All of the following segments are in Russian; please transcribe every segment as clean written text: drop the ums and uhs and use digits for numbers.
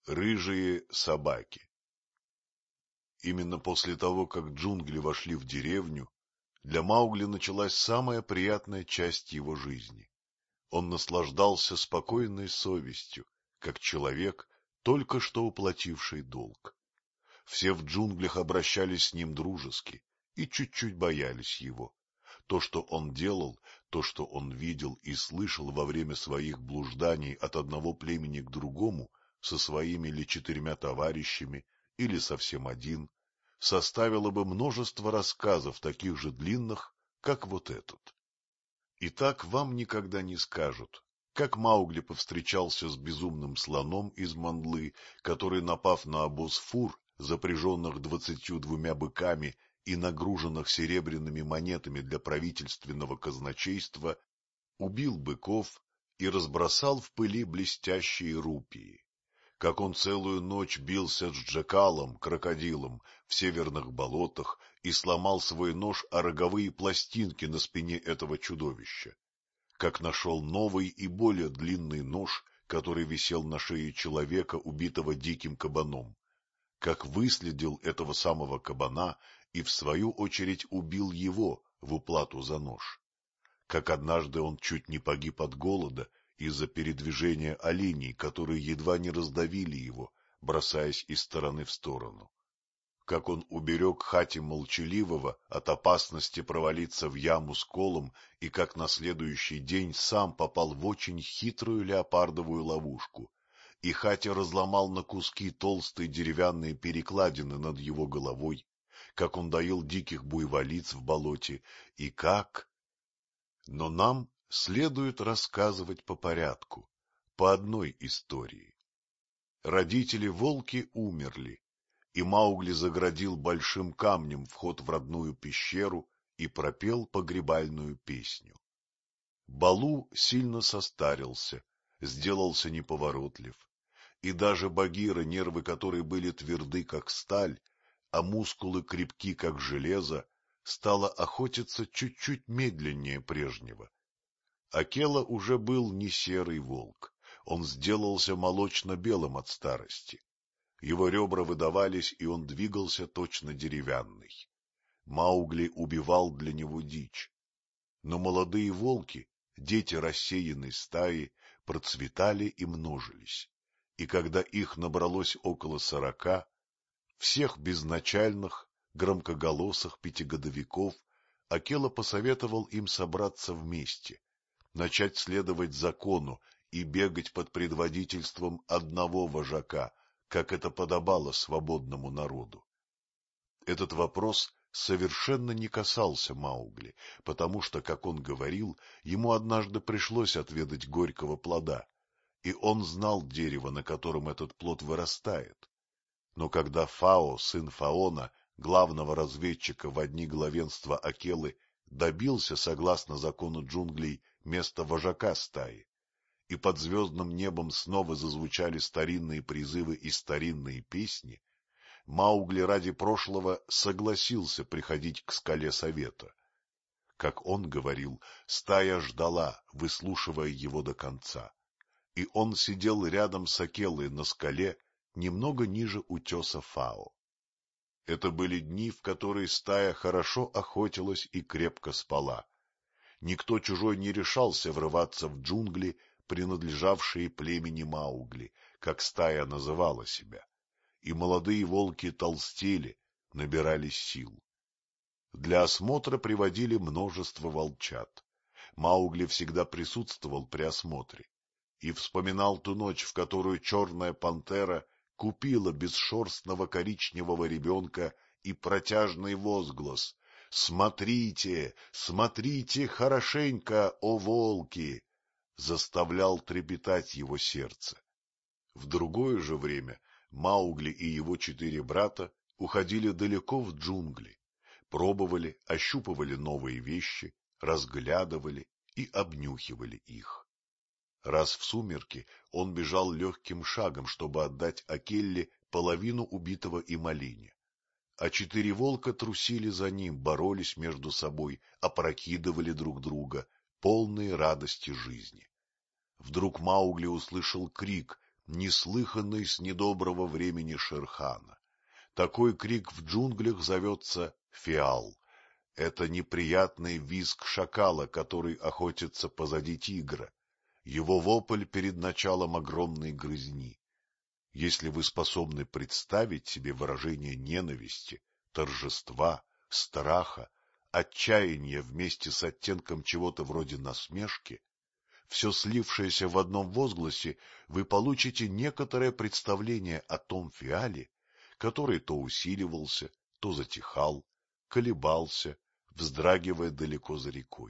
Рыжие собаки. Именно после того, как джунгли вошли в деревню, для Маугли началась самая приятная часть его жизни. Он наслаждался спокойной совестью, как человек, только что уплативший долг. Все в джунглях обращались с ним дружески и чуть-чуть боялись его. То, что он делал, то, что он видел и слышал во время своих блужданий от одного племени к другому, со своими или 4 товарищами, или совсем один, составило бы множество рассказов, таких же длинных, как вот этот. И так вам никогда не скажут, как Маугли повстречался с безумным слоном из Мандлы, который, напав на обоз фур, запряженных 22 быками и нагруженных серебряными монетами для правительственного казначейства, убил быков и разбросал в пыли блестящие рупии, как он целую ночь бился с джакалом, крокодилом, в северных болотах и сломал свой нож о роговые пластинки на спине этого чудовища, как нашел новый и более длинный нож, который висел на шее человека, убитого диким кабаном, как выследил этого самого кабана и в свою очередь убил его в уплату за нож, как однажды он чуть не погиб от голода из-за передвижения оленей, которые едва не раздавили его, бросаясь из стороны в сторону, как он уберег Хати Молчаливого от опасности провалиться в яму с колом и как на следующий день сам попал в очень хитрую леопардовую ловушку, и Хати разломал на куски толстые деревянные перекладины над его головой, как он доил диких буйволиц в болоте, и как... Но нам следует рассказывать по порядку, по одной истории. Родители-волки умерли, и Маугли заградил большим камнем вход в родную пещеру и пропел погребальную песню. Балу сильно состарился, сделался неповоротлив, и даже Багира, нервы которой были тверды, как сталь, а мускулы крепки, как железо, стала охотиться чуть-чуть медленнее прежнего. Акела уже был не серый волк, он сделался молочно-белым от старости. Его ребра выдавались, и он двигался точно деревянный. Маугли убивал для него дичь. Но молодые волки, дети рассеянной стаи, процветали и множились. И когда их набралось около 40, всех безначальных, громкоголосых пятигодовиков, Акела посоветовал им собраться вместе, начать следовать закону и бегать под предводительством одного вожака, как это подобало свободному народу. Этот вопрос совершенно не касался Маугли, потому что, как он говорил, ему однажды пришлось отведать горького плода, и он знал дерево, на котором этот плод вырастает. Но когда Фао, сын Фаона, главного разведчика в одни главенства Акелы, добился, согласно закону джунглей, места вожака стаи, и под звездным небом снова зазвучали старинные призывы и старинные песни, Маугли ради прошлого согласился приходить к скале совета. Как он говорил, стая ждала, выслушивая его до конца, и он сидел рядом с Акелой на скале, немного ниже утеса Фао. Это были дни, в которые стая хорошо охотилась и крепко спала. Никто чужой не решался врываться в джунгли, принадлежавшие племени Маугли, как стая называла себя, и молодые волки толстели, набирались сил. Для осмотра приводили множество волчат. Маугли всегда присутствовал при осмотре и вспоминал ту ночь, в которую черная пантера купила бесшерстного коричневого ребенка, и протяжный возглас: «Смотрите, смотрите хорошенько, о волки!» заставлял трепетать его сердце. В другое же время Маугли и его 4 брата уходили далеко в джунгли, пробовали, ощупывали новые вещи, разглядывали и обнюхивали их. Раз в сумерки он бежал легким шагом, чтобы отдать Акелле половину убитого им оленя, а 4 волка трусили за ним, боролись между собой, опрокидывали друг друга, полные радости жизни. Вдруг Маугли услышал крик, неслыханный с недоброго времени Шерхана. Такой крик в джунглях зовется фиал. Это неприятный визг шакала, который охотится позади тигра. Его вопль перед началом огромной грызни. Если вы способны представить себе выражение ненависти, торжества, страха, отчаяния вместе с оттенком чего-то вроде насмешки, все слившееся в одном возгласе, вы получите некоторое представление о том фиале, который то усиливался, то затихал, колебался, вздрагивая далеко за рекой.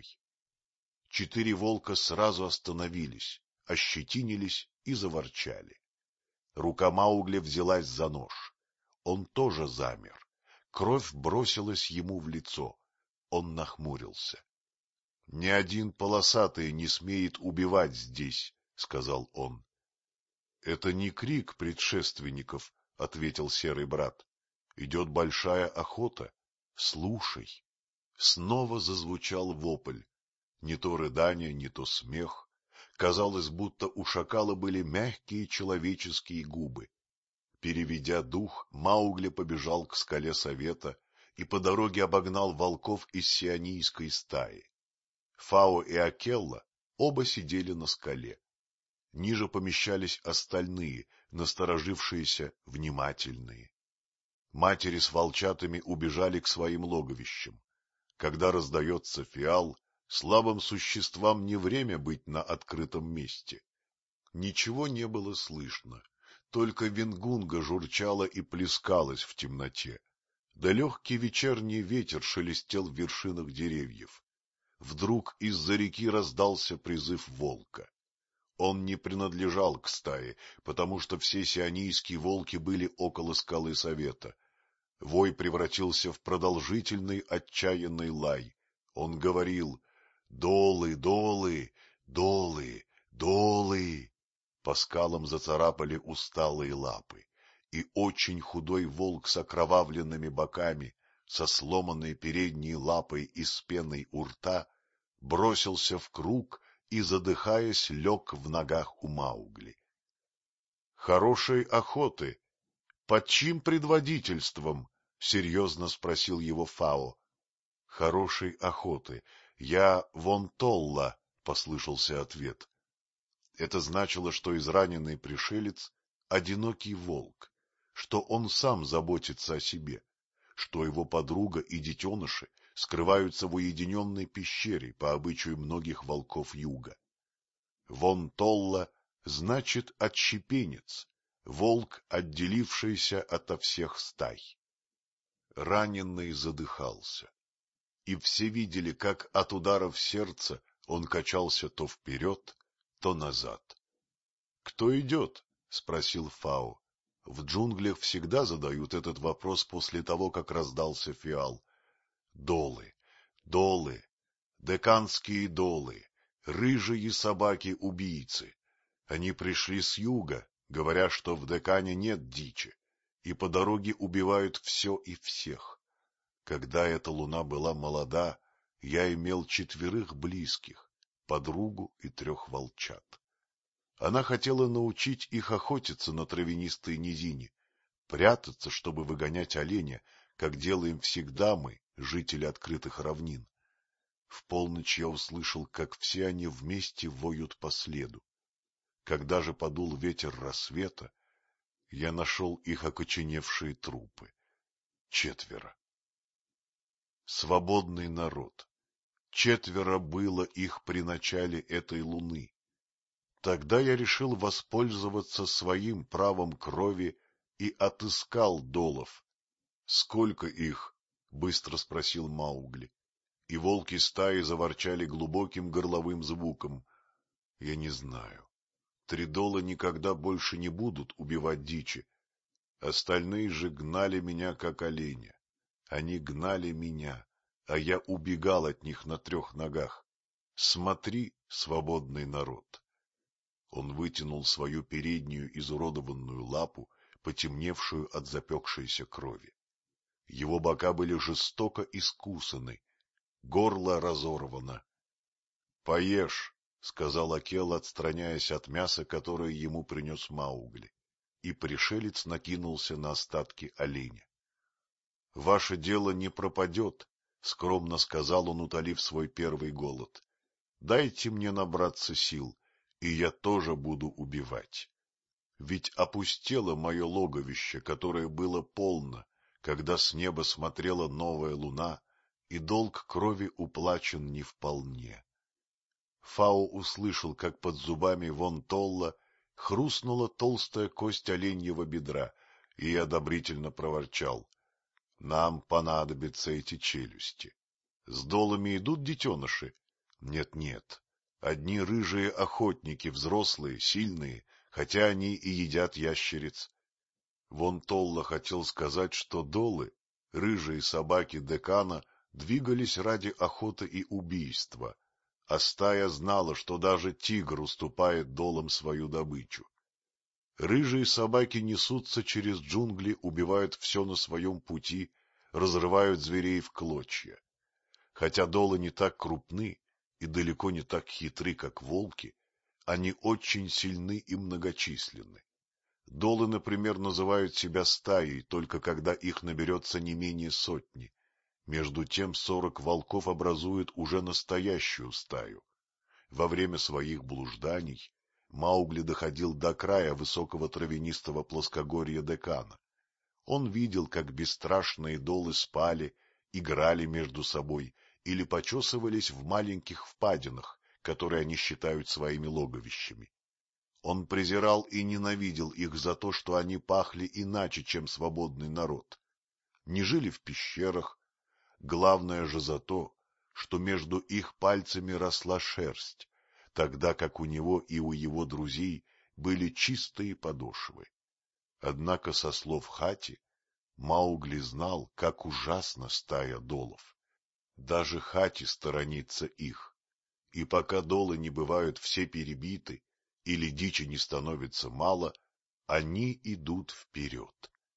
4 волка сразу остановились, ощетинились и заворчали. Рука Маугли взялась за нож. Он тоже замер. Кровь бросилась ему в лицо. Он нахмурился. — Ни один полосатый не смеет убивать здесь, — сказал он. — Это не крик предшественников, — ответил серый брат. — Идет большая охота. Слушай. Снова зазвучал вопль. Не то рыдание, не то смех. Казалось, будто у шакала были мягкие человеческие губы. Переведя дух, Маугли побежал к скале совета и по дороге обогнал волков из сионийской стаи. Фао и Акелла оба сидели на скале. Ниже помещались остальные, насторожившиеся, внимательные. Матери с волчатами убежали к своим логовищам. Когда раздается фиал, слабым существам не время быть на открытом месте. Ничего не было слышно, только венгунга журчала и плескалась в темноте, да легкий вечерний ветер шелестел в вершинах деревьев. Вдруг из-за реки раздался призыв волка. Он не принадлежал к стае, потому что все сионийские волки были около скалы совета. Вой превратился в продолжительный отчаянный лай. Он говорил: «Долы, долы, долы, долы!» По скалам зацарапали усталые лапы, и очень худой волк с окровавленными боками, со сломанной передней лапой и с пеной у рта, бросился в круг и, задыхаясь, лег в ногах у Маугли. — Хорошей охоты! Под чьим предводительством? — серьезно спросил его Фао. — Хорошей охоты. Я Вонтолла, — послышался ответ. Это значило, что израненный пришелец — одинокий волк, что он сам заботится о себе, что его подруга и детеныши скрываются в уединенной пещере по обычаю многих волков юга. Вонтолла значит отщепенец, волк, отделившийся ото всех стай. Раненый задыхался, и все видели, как от ударов сердца он качался то вперед, то назад. — Кто идет? — спросил Фао. В джунглях всегда задают этот вопрос после того, как раздался фиал. Долы, долы, деканские долы, рыжие собаки-убийцы. Они пришли с юга, говоря, что в Декане нет дичи, и по дороге убивают все и всех. Когда эта луна была молода, я имел 4 близких, подругу и 3 волчат. Она хотела научить их охотиться на травянистой низине, прятаться, чтобы выгонять оленя, как делаем всегда мы, жители открытых равнин. В полночь я услышал, как все они вместе воют по следу. Когда же подул ветер рассвета, я нашел их окоченевшие трупы. 4. Свободный народ. 4 было их при начале этой луны. Тогда я решил воспользоваться своим правом крови и отыскал долов. — Сколько их? — быстро спросил Маугли. И волки стаи заворчали глубоким горловым звуком. — Я не знаю. 3 дола никогда больше не будут убивать дичи. Остальные же гнали меня, как оленя. Они гнали меня, а я убегал от них на 3 ногах. Смотри, свободный народ. Он вытянул свою переднюю изуродованную лапу, потемневшую от запекшейся крови. Его бока были жестоко искусаны, горло разорвано. — Поешь, — сказал Акел, отстраняясь от мяса, которое ему принес Маугли, и пришелец накинулся на остатки оленя. — Ваше дело не пропадет, — скромно сказал он, утолив свой первый голод. — Дайте мне набраться сил, и я тоже буду убивать. Ведь опустело мое логовище, которое было полно, когда с неба смотрела новая луна, и долг крови уплачен не вполне. Фао услышал, как под зубами Вонтолла хрустнула толстая кость оленьего бедра, и одобрительно проворчал: — Нам понадобятся эти челюсти. С долами идут детеныши? Нет-нет, одни рыжие охотники, взрослые, сильные, хотя они и едят ящериц. Вонтолла хотел сказать, что долы, рыжие собаки Декана, двигались ради охоты и убийства, а стая знала, что даже тигр уступает долам свою добычу. Рыжие собаки несутся через джунгли, убивают все на своем пути, разрывают зверей в клочья. Хотя долы не так крупны и далеко не так хитры, как волки, они очень сильны и многочисленны. Долы, например, называют себя стаей, только когда их наберется не менее сотни. Между тем 40 волков образуют уже настоящую стаю. Во время своих блужданий Маугли доходил до края высокого травянистого плоскогорья Декана. Он видел, как бесстрашные долы спали, играли между собой или почесывались в маленьких впадинах, которые они считают своими логовищами. Он презирал и ненавидел их за то, что они пахли иначе, чем свободный народ. Не жили в пещерах, главное же за то, что между их пальцами росла шерсть, тогда как у него и у его друзей были чистые подошвы. Однако, со слов Хати, Маугли знал, как ужасна стая долов. Даже Хати сторонится их, и пока долы не бывают все перебиты или дичи не становится мало, они идут вперед.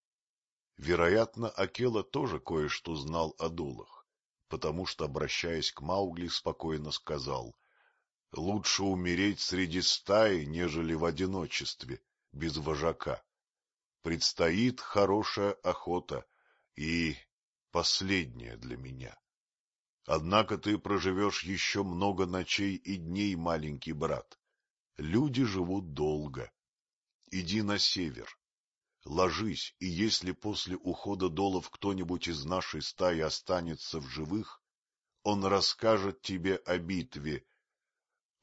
Вероятно, Акела тоже кое-что знал о долах, потому что, обращаясь к Маугли, спокойно сказал: — Лучше умереть среди стаи, нежели в одиночестве, без вожака. Предстоит хорошая охота и последняя для меня. Однако ты проживешь еще много ночей и дней, маленький брат. Люди живут долго. Иди на север, ложись, и если после ухода долов кто-нибудь из нашей стаи останется в живых, он расскажет тебе о битве. —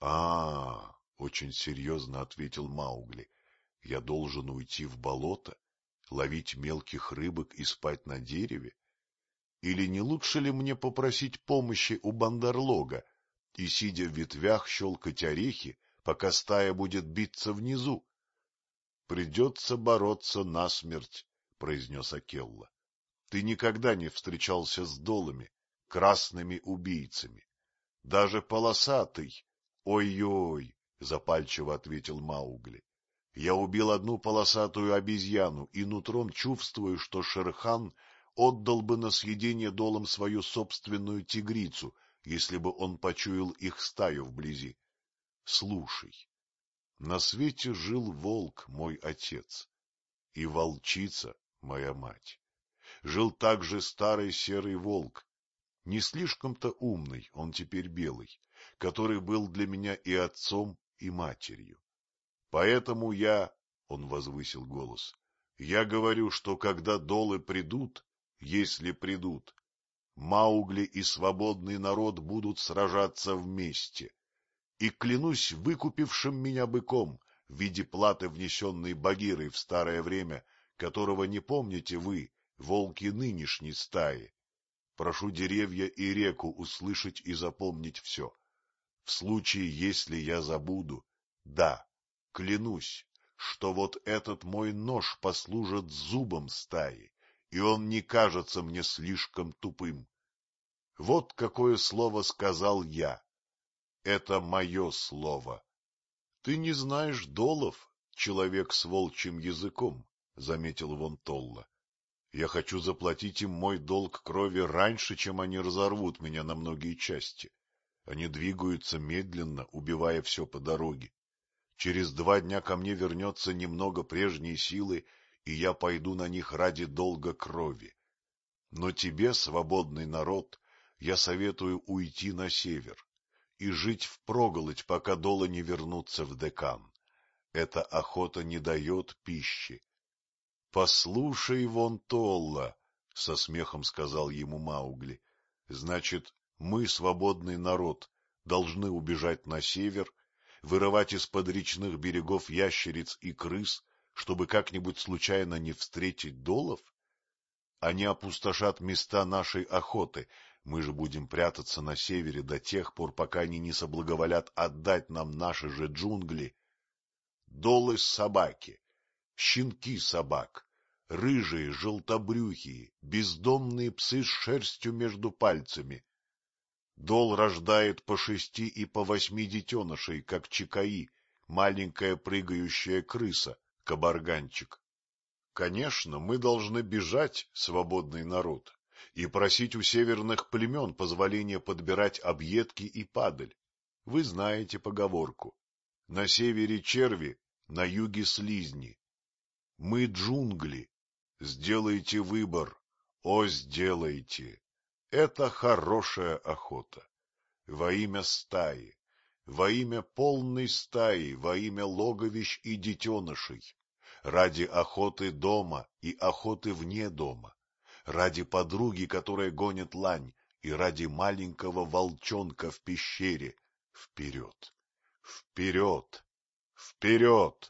очень серьезно ответил Маугли. — Я должен уйти в болото, ловить мелких рыбок и спать на дереве? Или не лучше ли мне попросить помощи у Бандарлога и, сидя в ветвях, щелкать орехи, пока стая будет биться внизу? — Придется бороться насмерть, — произнес Акелла. — Ты никогда не встречался с долами, красными убийцами. Даже полосатый. — Ой-ой, — запальчиво ответил Маугли. — Я убил одну полосатую обезьяну и нутром чувствую, что Шер-хан отдал бы на съедение долам свою собственную тигрицу, если бы он почуял их стаю вблизи. Слушай, на свете жил волк, мой отец, и волчица, моя мать. Жил также старый серый волк, не слишком-то умный, он теперь белый, который был для меня и отцом, и матерью. Поэтому он возвысил голос, я говорю, что когда долы придут, если придут, Маугли и свободный народ будут сражаться вместе. И клянусь выкупившим меня быком в виде платы, внесенной Багирой в старое время, которого не помните вы, волки нынешней стаи. Прошу деревья и реку услышать и запомнить все. В случае, если я забуду, да, клянусь, что вот этот мой нож послужит зубом стаи, и он не кажется мне слишком тупым. Вот какое слово сказал я. Это мое слово. — Ты не знаешь долов, человек с волчьим языком, — заметил Вонтолла. — Я хочу заплатить им мой долг крови раньше, чем они разорвут меня на многие части. Они двигаются медленно, убивая все по дороге. Через 2 дня ко мне вернется немного прежней силы, и я пойду на них ради долга крови. Но тебе, свободный народ, я советую уйти на север и жить впроголодь, пока долы не вернутся в Декан. Эта охота не дает пищи. — Послушай, вон Толла, — со смехом сказал ему Маугли, — значит, мы, свободный народ, должны убежать на север, вырывать из-под речных берегов ящериц и крыс, чтобы как-нибудь случайно не встретить долов? Они опустошат места нашей охоты, мы же будем прятаться на севере до тех пор, пока они не соблаговолят отдать нам наши же джунгли. Долы собаки, щенки собак, рыжие, желтобрюхие, бездомные псы с шерстью между пальцами. Дол рождает по 6 и по 8 детенышей, как чикаи, маленькая прыгающая крыса, кабарганчик. Конечно, мы должны бежать, свободный народ, и просить у северных племен позволения подбирать объедки и падаль. Вы знаете поговорку: на севере черви, на юге слизни. Мы джунгли. Сделайте выбор, о, сделайте. Это хорошая охота. Во имя стаи, во имя полной стаи, во имя логовищ и детенышей, ради охоты дома и охоты вне дома, ради подруги, которая гонит лань, и ради маленького волчонка в пещере. Вперед! Вперед! Вперед!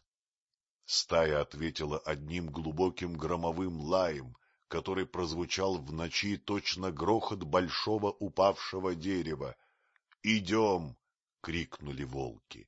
Стая ответила одним глубоким громовым лаем, который прозвучал в ночи точно грохот большого упавшего дерева. «Идем!» — крикнули волки.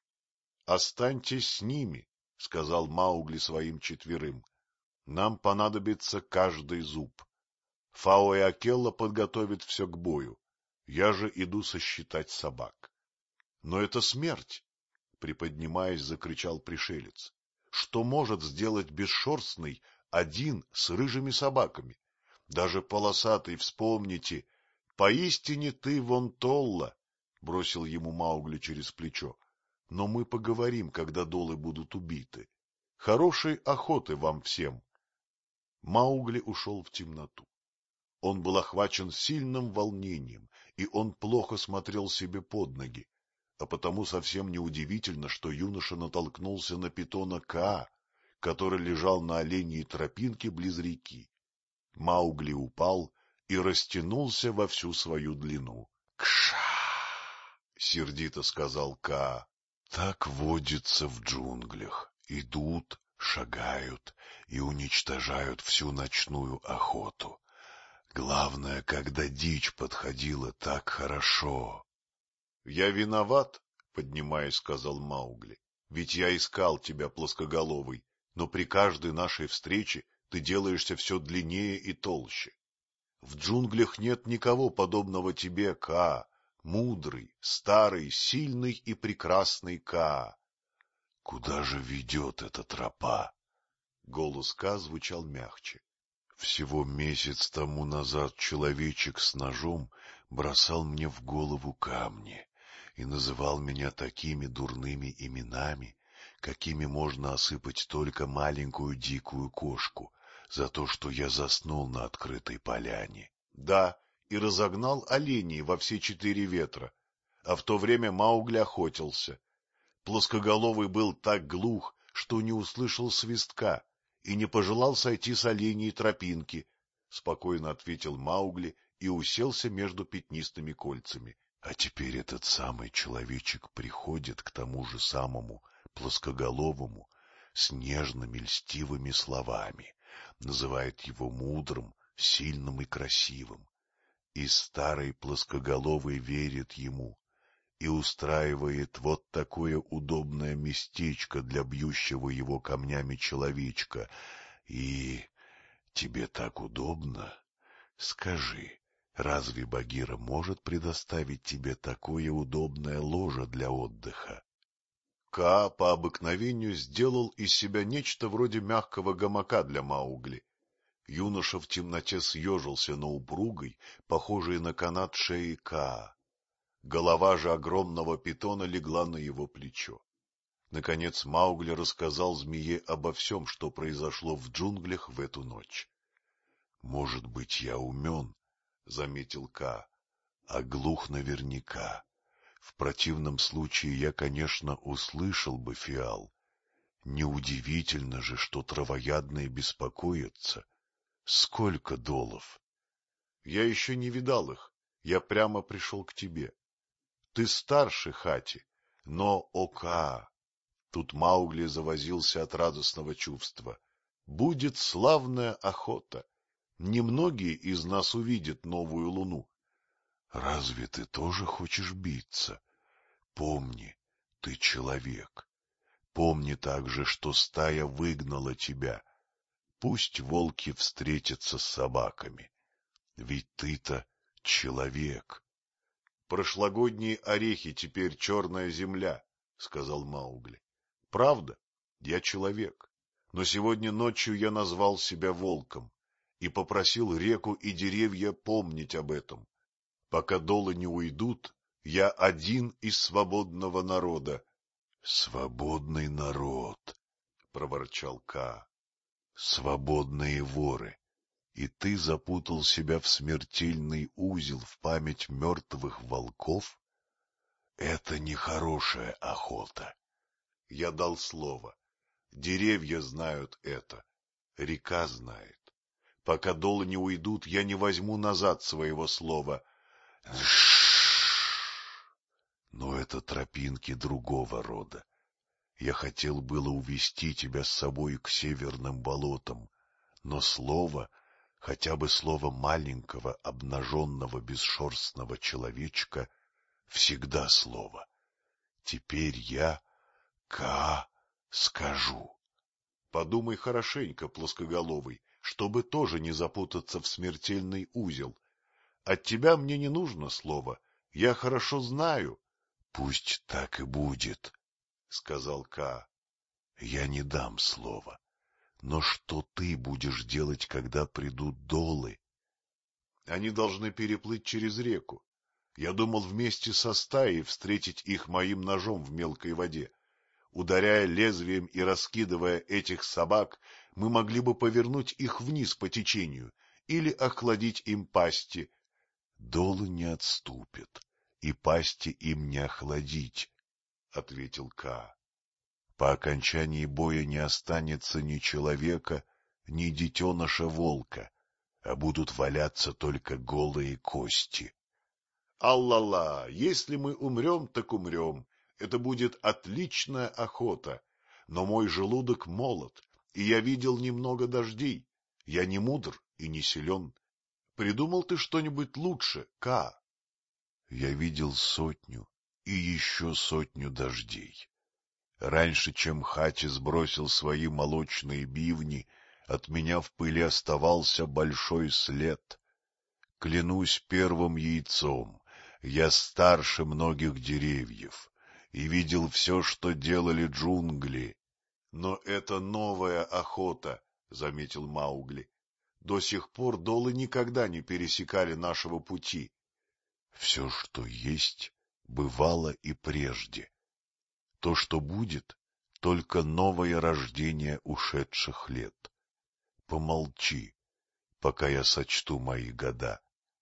«Останьтесь с ними», — сказал Маугли своим 4. «Нам понадобится каждый зуб. Фао и Акелла подготовят все к бою. Я же иду сосчитать собак». «Но это смерть!» — приподнимаясь, закричал пришелец. «Что может сделать бесшерстный один с рыжими собаками? Даже полосатый, вспомните. Поистине ты вон Толла», — бросил ему Маугли через плечо. «Но мы поговорим, когда долы будут убиты. Хорошей охоты вам всем». Маугли ушел в темноту. Он был охвачен сильным волнением, и он плохо смотрел себе под ноги. А потому совсем неудивительно, что юноша натолкнулся на питона Каа, который лежал на оленьей тропинке близ реки. Маугли упал и растянулся во всю свою длину. — Кша! — сердито сказал Каа. — Так водится в джунглях. Идут, шагают и уничтожают всю ночную охоту. Главное, когда дичь подходила так хорошо. — Я виноват, — поднимаясь, сказал Маугли, — ведь я искал тебя, плоскоголовый, но при каждой нашей встрече ты делаешься все длиннее и толще. В джунглях нет никого подобного тебе, Каа, мудрый, старый, сильный и прекрасный Каа. — Куда же ведет эта тропа? Голос Каа звучал мягче. Всего месяц тому назад человечек с ножом бросал мне в голову камни и называл меня такими дурными именами, какими можно осыпать только маленькую дикую кошку за то, что я заснул на открытой поляне. Да, и разогнал оленей во все 4 ветра, а в то время Маугли охотился. Плоскоголовый был так глух, что не услышал свистка и не пожелал сойти с оленьей тропинки, — спокойно ответил Маугли и уселся между пятнистыми кольцами. А теперь этот самый человечек приходит к тому же самому плоскоголовому с нежными льстивыми словами, называет его мудрым, сильным и красивым. И старый плоскоголовый верит ему и устраивает вот такое удобное местечко для бьющего его камнями человечка. И тебе так удобно? Скажи, разве Багира может предоставить тебе такое удобное ложе для отдыха? Каа по обыкновению сделал из себя нечто вроде мягкого гамака для Маугли. Юноша в темноте съежился на упругой, похожей на канат шеи Каа. Голова же огромного питона легла на его плечо. Наконец Маугли рассказал змее обо всем, что произошло в джунглях в эту ночь. — Может быть, я умен, — заметил Ка, — а глух наверняка. В противном случае я, конечно, услышал бы фиал. Неудивительно же, что травоядные беспокоятся. Сколько долов? — Я еще не видал их. Я прямо пришел к тебе. Ты старше Хати, но, о Ка! Тут Маугли завозился от радостного чувства. Будет славная охота. Немногие из нас увидят новую луну. Разве ты тоже хочешь биться? Помни, ты человек. Помни также, что стая выгнала тебя. Пусть волки встретятся с собаками. Ведь ты-то человек. Прошлогодние орехи теперь черная земля, — сказал Маугли. Правда, я человек, но сегодня ночью я назвал себя волком и попросил реку и деревья помнить об этом. Пока долы не уйдут, я один из свободного народа. — Свободный народ, — проворчал Ка. — Свободные воры. И ты запутал себя в смертельный узел в память мертвых волков? Это нехорошая охота. Я дал слово. Деревья знают это. Река знает. Пока долы не уйдут, я не возьму назад своего слова. Но это тропинки другого рода. Я хотел было увести тебя с собой к северным болотам, но слово, хотя бы слово маленького, обнаженного, бесшерстного человечка, всегда слово. Теперь я, Ка, скажу. Подумай хорошенько, плоскоголовый, чтобы тоже не запутаться в смертельный узел. От тебя мне не нужно слово, я хорошо знаю. — Пусть так и будет, — сказал Ка. — Я не дам слова. Но что ты будешь делать, когда придут долы? Они должны переплыть через реку. Я думал вместе со стаей встретить их моим ножом в мелкой воде. Ударяя лезвием и раскидывая этих собак, мы могли бы повернуть их вниз по течению или охладить им пасти. Долы не отступят, и пасти им не охладить, — ответил Ка. По окончании боя не останется ни человека, ни детеныша волка, а будут валяться только голые кости. Алла-ла, если мы умрем, так умрем. Это будет отличная охота. Но мой желудок молод, и я видел немного дождей. Я не мудр и не силен. Придумал ты что-нибудь лучше, Ка? Я видел 100 и еще 100 дождей. Раньше, чем Хати сбросил свои молочные бивни, от меня в пыли оставался большой след. Клянусь первым яйцом, я старше многих деревьев и видел все, что делали джунгли. — Но это новая охота, — заметил Маугли. — До сих пор долы никогда не пересекали нашего пути. Все, что есть, бывало и прежде. То, что будет, только новое рождение ушедших лет. Помолчи, пока я сочту мои года.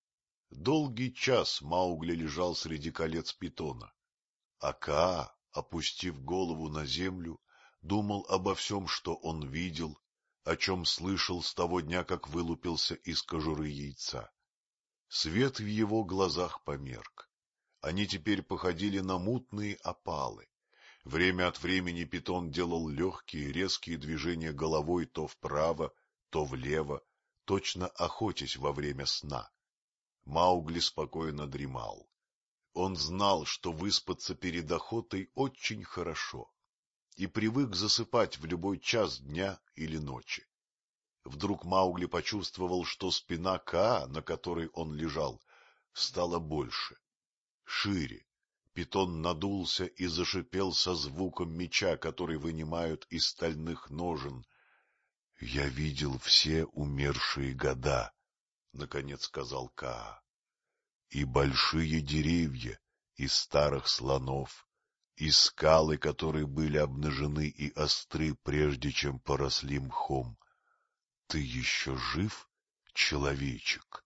Долгий час Маугли лежал среди колец питона, а Каа, опустив голову на землю, думал обо всем, что он видел, о чем слышал с того дня, как вылупился из кожуры яйца. Свет в его глазах померк. Они теперь походили на мутные опалы. Время от времени питон делал легкие, резкие движения головой то вправо, то влево, точно охотясь во время сна. Маугли спокойно дремал. Он знал, что выспаться перед охотой очень хорошо, и привык засыпать в любой час дня или ночи. Вдруг Маугли почувствовал, что спина Каа, на которой он лежал, стала больше, шире. Питон надулся и зашипел со звуком меча, который вынимают из стальных ножен. — Я видел все умершие года, — наконец сказал Каа. — И большие деревья, из старых слонов, и скалы, которые были обнажены и остры, прежде чем поросли мхом. Ты еще жив, человечек?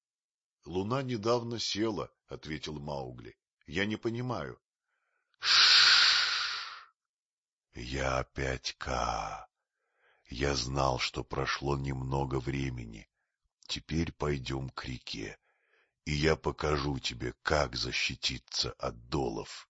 — Луна недавно села, — ответил Маугли. — Я не понимаю. — Ш-ш-ш! Я опять Ка. Я знал, что прошло немного времени. Теперь пойдем к реке, и я покажу тебе, как защититься от долов.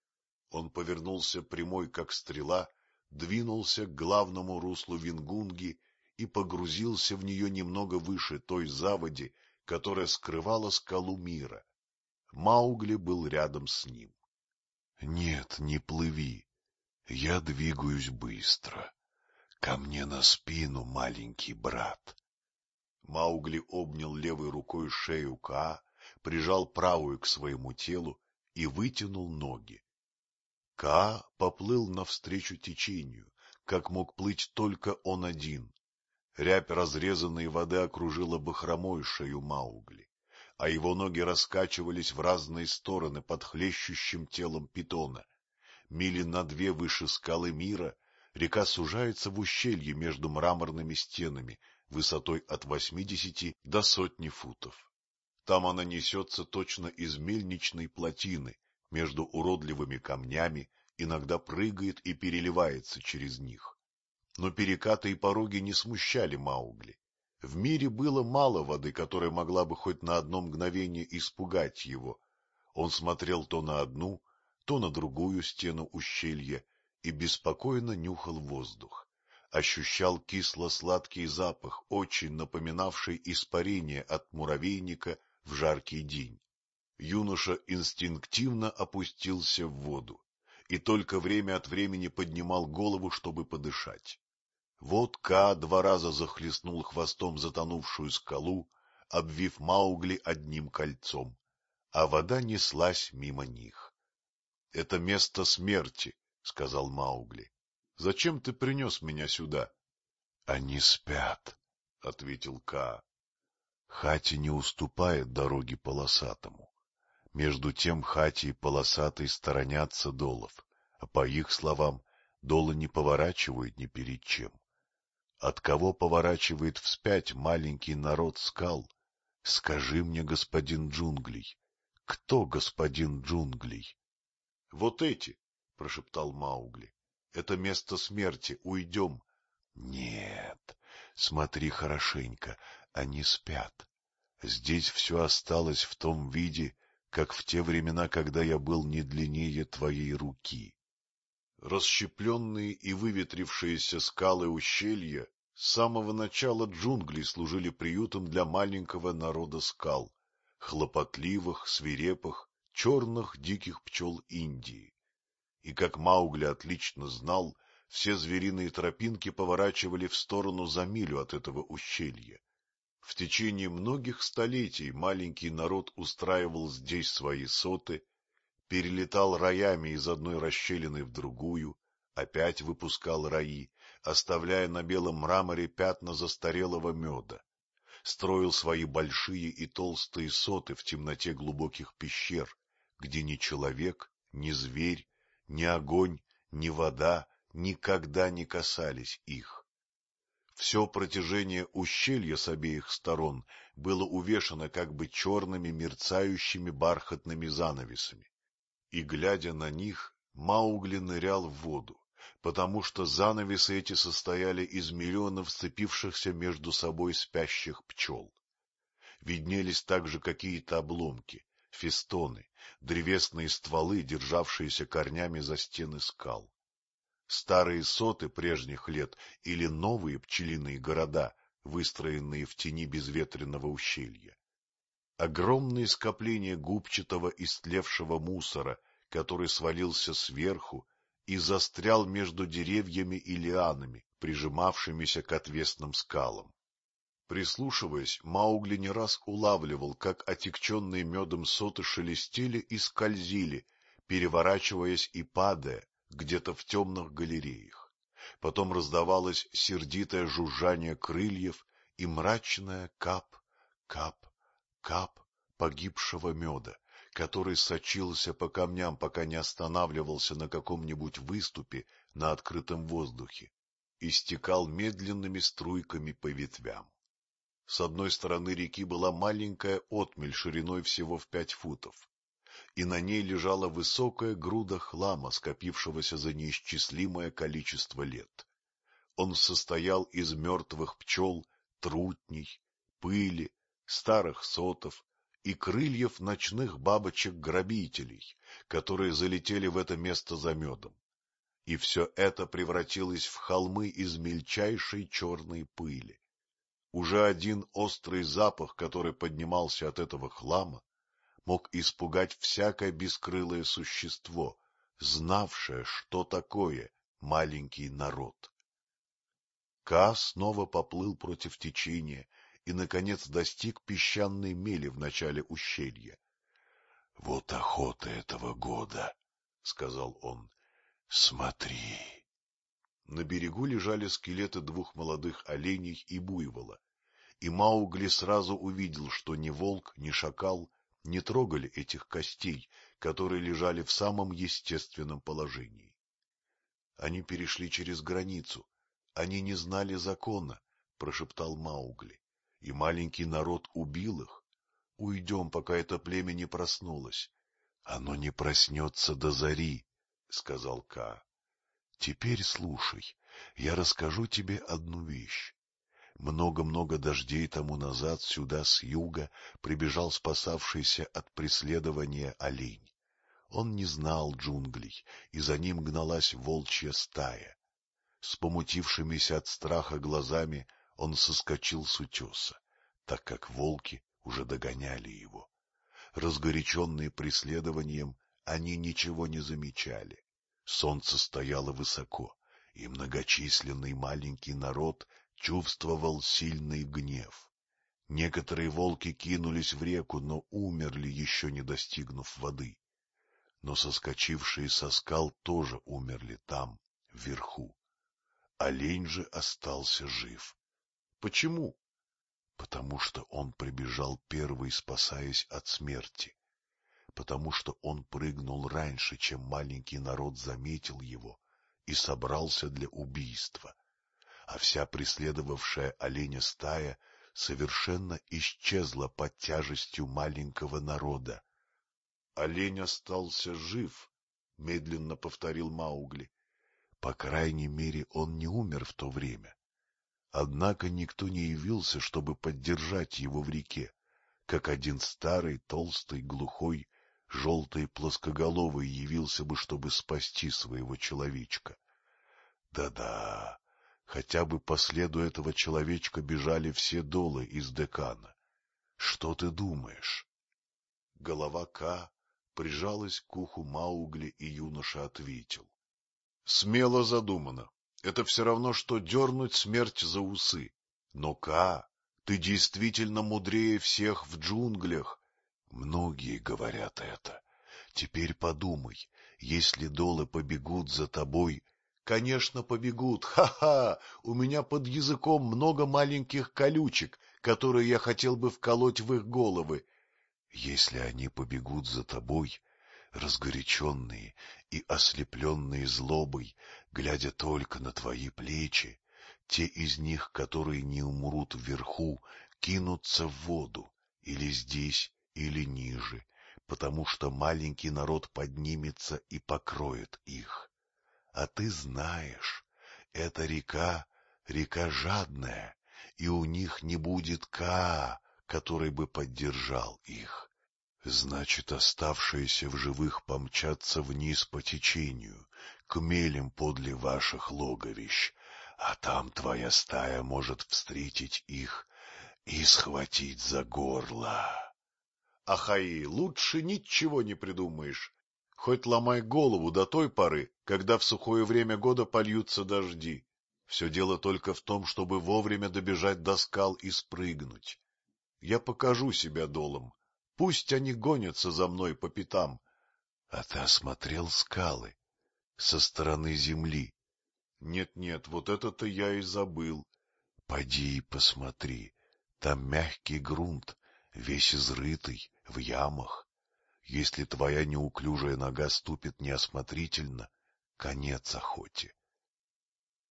Он повернулся прямой, как стрела, двинулся к главному руслу Вингунги и погрузился в нее немного выше той заводи, которая скрывала скалу мира. Маугли был рядом с ним. — Нет, не плыви. Я двигаюсь быстро. Ко мне на спину, маленький брат. Маугли обнял левой рукой шею Каа, прижал правую к своему телу и вытянул ноги. Каа поплыл навстречу течению, как мог плыть только он один. Рябь разрезанной воды окружила бахромой шею Маугли, а его ноги раскачивались в разные стороны под хлещущим телом питона. Мили на 2 выше скалы мира река сужается в ущелье между мраморными стенами высотой от 80 до 100 футов. Там она несется точно из мельничной плотины, между уродливыми камнями, иногда прыгает и переливается через них. Но перекаты и пороги не смущали Маугли. В мире было мало воды, которая могла бы хоть на одно мгновение испугать его. Он смотрел то на одну, то на другую стену ущелья и беспокойно нюхал воздух. Ощущал кисло-сладкий запах, очень напоминавший испарение от муравейника в жаркий день. Юноша инстинктивно опустился в воду и только время от времени поднимал голову, чтобы подышать. Вот Ка 2 раза захлестнул хвостом затонувшую скалу, обвив Маугли одним кольцом, а вода неслась мимо них. — Это место смерти, — сказал Маугли. — Зачем ты принес меня сюда? — Они спят, — ответил Ка. Хати не уступает дороге полосатому. Между тем Хати и полосатый сторонятся долов, а по их словам, долы не поворачивают ни перед чем. От кого поворачивает вспять маленький народ скал? Скажи мне, господин Джунглей, кто господин Джунглей? — Вот эти, — прошептал Маугли. — Это место смерти, уйдем. — Нет, смотри хорошенько, они спят. Здесь все осталось в том виде, как в те времена, когда я был не длиннее твоей руки. Расщепленные и выветрившиеся скалы ущелья с самого начала джунглей служили приютом для маленького народа скал, хлопотливых, свирепых, черных диких пчел Индии. И, как Маугли отлично знал, все звериные тропинки поворачивали в сторону за милю от этого ущелья. В течение многих столетий маленький народ устраивал здесь свои соты, перелетал роями из одной расщелины в другую, опять выпускал раи, оставляя на белом мраморе пятна застарелого меда, строил свои большие и толстые соты в темноте глубоких пещер, где ни человек, ни зверь, ни огонь, ни вода никогда не касались их. Все протяжение ущелья с обеих сторон было увешано как бы черными мерцающими бархатными занавесами. И, глядя на них, Маугли нырял в воду, потому что занавесы эти состояли из миллионов сцепившихся между собой спящих пчел. Виднелись также какие-то обломки, фестоны, древесные стволы, державшиеся корнями за стены скал. Старые соты прежних лет или новые пчелиные города, выстроенные в тени безветренного ущелья. Огромные скопления губчатого истлевшего мусора, который свалился сверху и застрял между деревьями и лианами, прижимавшимися к отвесным скалам. Прислушиваясь, Маугли не раз улавливал, как отягченные медом соты шелестели и скользили, переворачиваясь и падая, где-то в темных галереях. Потом раздавалось сердитое жужжание крыльев и мрачное кап, кап, кап погибшего меда, который сочился по камням, пока не останавливался на каком-нибудь выступе на открытом воздухе, и стекал медленными струйками по ветвям. С одной стороны реки была маленькая отмель шириной всего в 5 футов, и на ней лежала высокая груда хлама, скопившегося за неисчислимое количество лет. Он состоял из мертвых пчел, трутней, пыли, старых сотов и крыльев ночных бабочек-грабителей, которые залетели в это место за медом. И все это превратилось в холмы из мельчайшей черной пыли. Уже один острый запах, который поднимался от этого хлама, мог испугать всякое бескрылое существо, знавшее, что такое маленький народ. Ка снова поплыл против течения и, наконец, достиг песчаной мели в начале ущелья. — Вот охота этого года, — сказал он. — Смотри. На берегу лежали скелеты 2 молодых оленей и буйвола, и Маугли сразу увидел, что ни волк, ни шакал не трогали этих костей, которые лежали в самом естественном положении. Они перешли через границу. Они не знали закона, — прошептал Маугли, — и маленький народ убил их. Уйдем, пока это племя не проснулось. — Оно не проснется до зари, — сказал Ка. — Теперь слушай, я расскажу тебе одну вещь. Много-много дождей тому назад сюда с юга прибежал спасавшийся от преследования олень. Он не знал джунглей, и за ним гналась волчья стая. С помутившимися от страха глазами он соскочил с утеса, так как волки уже догоняли его. Разгоряченные преследованием, они ничего не замечали. Солнце стояло высоко, и многочисленный маленький народ чувствовал сильный гнев. Некоторые волки кинулись в реку, но умерли, еще не достигнув воды. Но соскочившие со скал тоже умерли там, вверху. Олень же остался жив. Почему? Потому что он прибежал первый, спасаясь от смерти. Потому что он прыгнул раньше, чем маленький народ заметил его и собрался для убийства. А вся преследовавшая оленя стая совершенно исчезла под тяжестью маленького народа. — Олень остался жив, — медленно повторил Маугли. По крайней мере, он не умер в то время. Однако никто не явился, чтобы поддержать его в реке, как один старый, толстый, глухой, желтый плоскоголовый явился бы, чтобы спасти своего человечка. Да-да, хотя бы по следу этого человечка бежали все долы из Декана. Что ты думаешь? Голова Ка прижалась к уху Маугли, и юноша ответил. Смело задумано. Это все равно, что дернуть смерть за усы. Но, Ка, ты действительно мудрее всех в джунглях. Многие говорят это. Теперь подумай, если долы побегут за тобой... Конечно, побегут. Ха-ха! У меня под языком много маленьких колючек, которые я хотел бы вколоть в их головы. Если они побегут за тобой, разгоряченные и ослепленные злобой, глядя только на твои плечи, те из них, которые не умрут вверху, кинутся в воду, или здесь, или ниже, потому что маленький народ поднимется и покроет их. А ты знаешь, эта река жадная, и у них не будет Ка, который бы поддержал их. Значит, оставшиеся в живых помчатся вниз по течению, к мелям подле ваших логовищ, а там твоя стая может встретить их и схватить за горло. Ахаи, лучше ничего не придумаешь. Хоть ломай голову до той поры, когда в сухое время года польются дожди. Все дело только в том, чтобы вовремя добежать до скал и спрыгнуть. Я покажу себя долом. Пусть они гонятся за мной по пятам. А ты осмотрел скалы со стороны земли? Нет-нет, вот это-то я и забыл. Поди и посмотри. Там мягкий грунт, весь изрытый, в ямах. Если твоя неуклюжая нога ступит неосмотрительно, конец охоте.